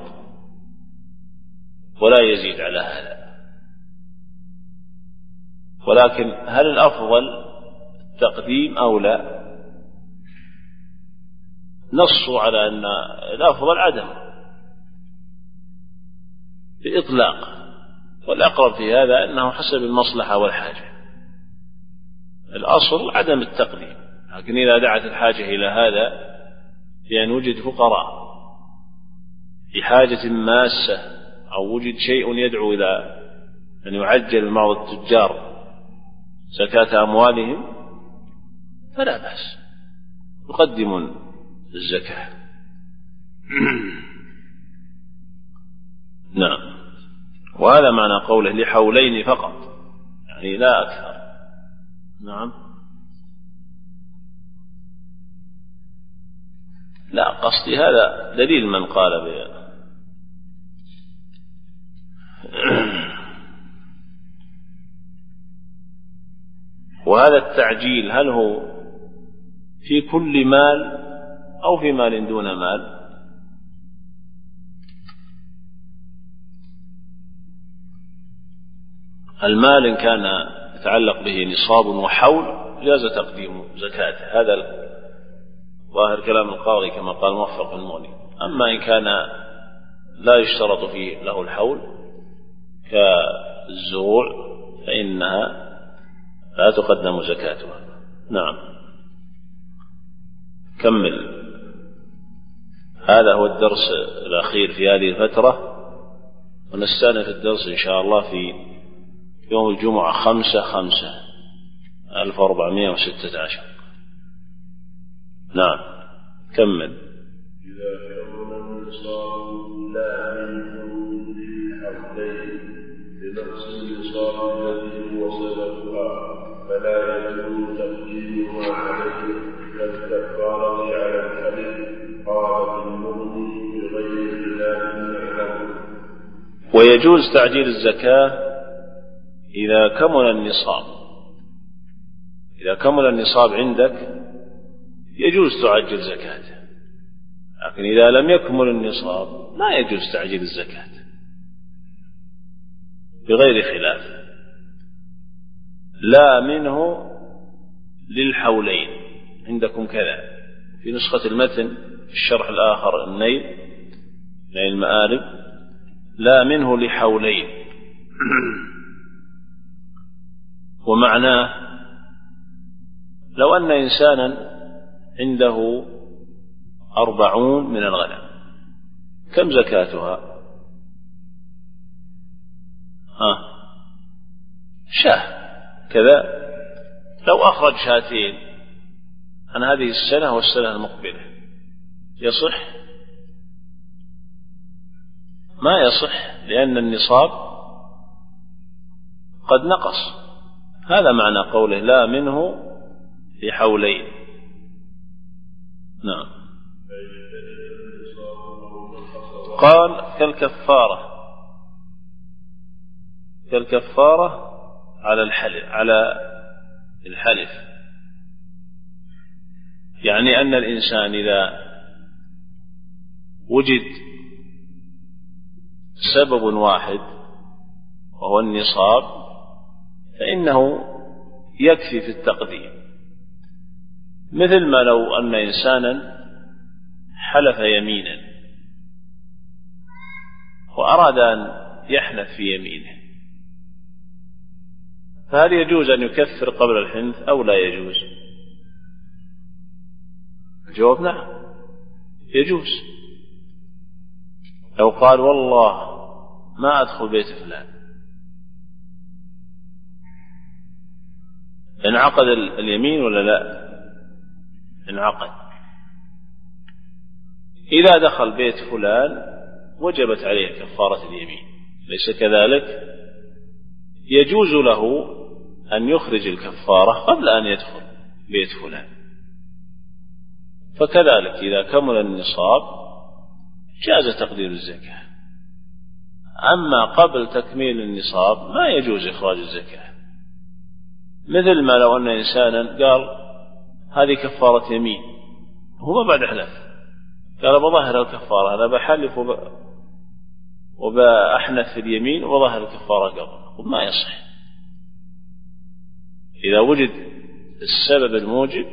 ولا يزيد على هذا. ولكن هل الأفضل التقديم أو لا؟ نصوا على أن الأفضل عدم بإطلاق، والأقرب في هذا أنه حسب المصلحة والحاجة. الأصل عدم التقديم، لكن إذا دعت الحاجة إلى هذا بأن وجد فقراء في حاجة ماسة أو وجد شيء يدعو إلى أن يعجل بعض التجار زكاة أموالهم فلا بأس يقدمون الزكاة. نعم. وهذا معنى قوله لحولين فقط، يعني لا أكثر. نعم. لا، قصدي هذا دليل من قال به. وهذا التعجيل هل هو في كل مال أو في مال دون مال؟ المال إن كان يتعلق به نصاب وحول جاز تقديم زكاته، هذا ظاهر كلام القاضي كما قال موفق المغني. أما إن كان لا يشترط فيه له الحول كالزروع فإنها لا تقدم زكاتها. نعم. كمل. هذا هو الدرس الأخير في هذه الفترة، ونستأنف الدرس إن شاء الله في يوم الجمعة خمسة خمسة ألف وأربعمائة وستة عشر. نعم. كمل. إذا كمل النصاب لا منه للحولين لنقص النصاب الذي وصلتها فلا يجوز تقديمها عليه كالكفارة على الحلف. قال المغني بغير خلاف نعلم. ويجوز تعجيل الزكاة إذا كمل النصاب. إذا كمل النصاب عندك يجوز تعجل زكاته، لكن إذا لم يكمل النصاب لا يجوز تعجيل الزكاة بغير خلاف. لا منه للحولين عندكم كذا في نسخة المتن في الشرح الآخر النيل نيل المآرب، لا منه لحولين. ومعناه لو أن إنسانا عنده أربعون من الغنم كم زكاتها؟ ها شاه كذا. لو أخرج شاتين عن هذه السنة والسنة المقبلة يصح؟ ما يصح، لأن النصاب قد نقص. هذا معنى قوله لا منه في حولين. نعم. قال كالكفارة، كالكفارة على الحلف على الحلف يعني أن الإنسان إذا وجد سبب واحد وهو النصاب فإنه يكفي في التقديم، مثل ما لو أن إنسانا حلف يمينا وأراد أن يحنث في يمينه، فهل يجوز أن يكفر قبل الحنث أو لا يجوز؟ الجواب نعم يجوز، لو قال والله ما أدخل بيت فلان، انعقد اليمين ولا لا؟ انعقد. إذا دخل بيت فلان وجبت عليه كفارة اليمين، ليس كذلك؟ يجوز له أن يخرج الكفارة قبل أن يدخل بيت فلان. فكذلك إذا كمل النصاب جاز تقدير الزكاة، أما قبل تكميل النصاب ما يجوز إخراج الزكاة. مثل ما لو أن إنسانا قال هذه كفارة يمين، هو بعد حلف قال بظهر الكفارة، أنا بحلف وب... وبأحنث في اليمين وظهر الكفارة قبل، ما يصح. إذا وجد السبب الموجب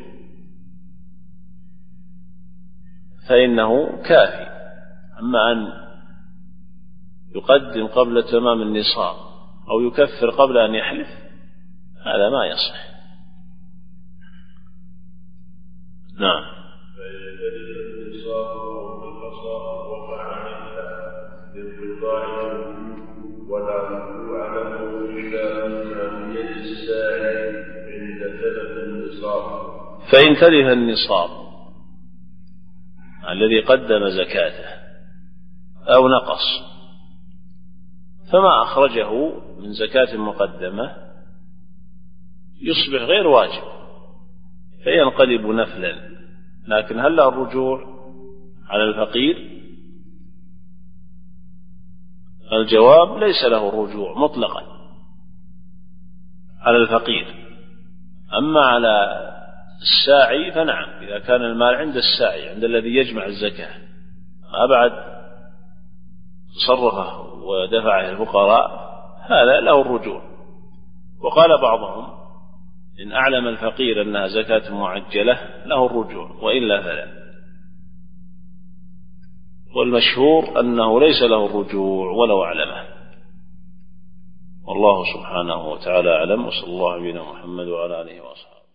فإنه كافي. أما أن يقدم قبل تمام النصاب أو يكفر قبل أن يحلف هذا ما يصح. نعم. ولا رجوع له إلا من يد الساعي عند تلف النصاب. فإن تلف النصاب الذي قدم زكاته أو نقص فما أخرجه من زكاة مقدمة يصبح غير واجب فينقلب نفلا. لكن هل له الرجوع على الفقير؟ الجواب ليس له الرجوع مطلقا على الفقير. أما على الساعي فنعم، إذا كان المال عند الساعي عند الذي يجمع الزكاة ما بعد تصرفه ودفعه الفقراء هذا له الرجوع. وقال بعضهم إن أعلم الفقير أنها زكاة معجلة له الرجوع، وإلا فلا. والمشهور أنه ليس له الرجوع ولو أعلمه. والله سبحانه وتعالى أعلم، وصلى الله على محمد وعلى آله وصحبه.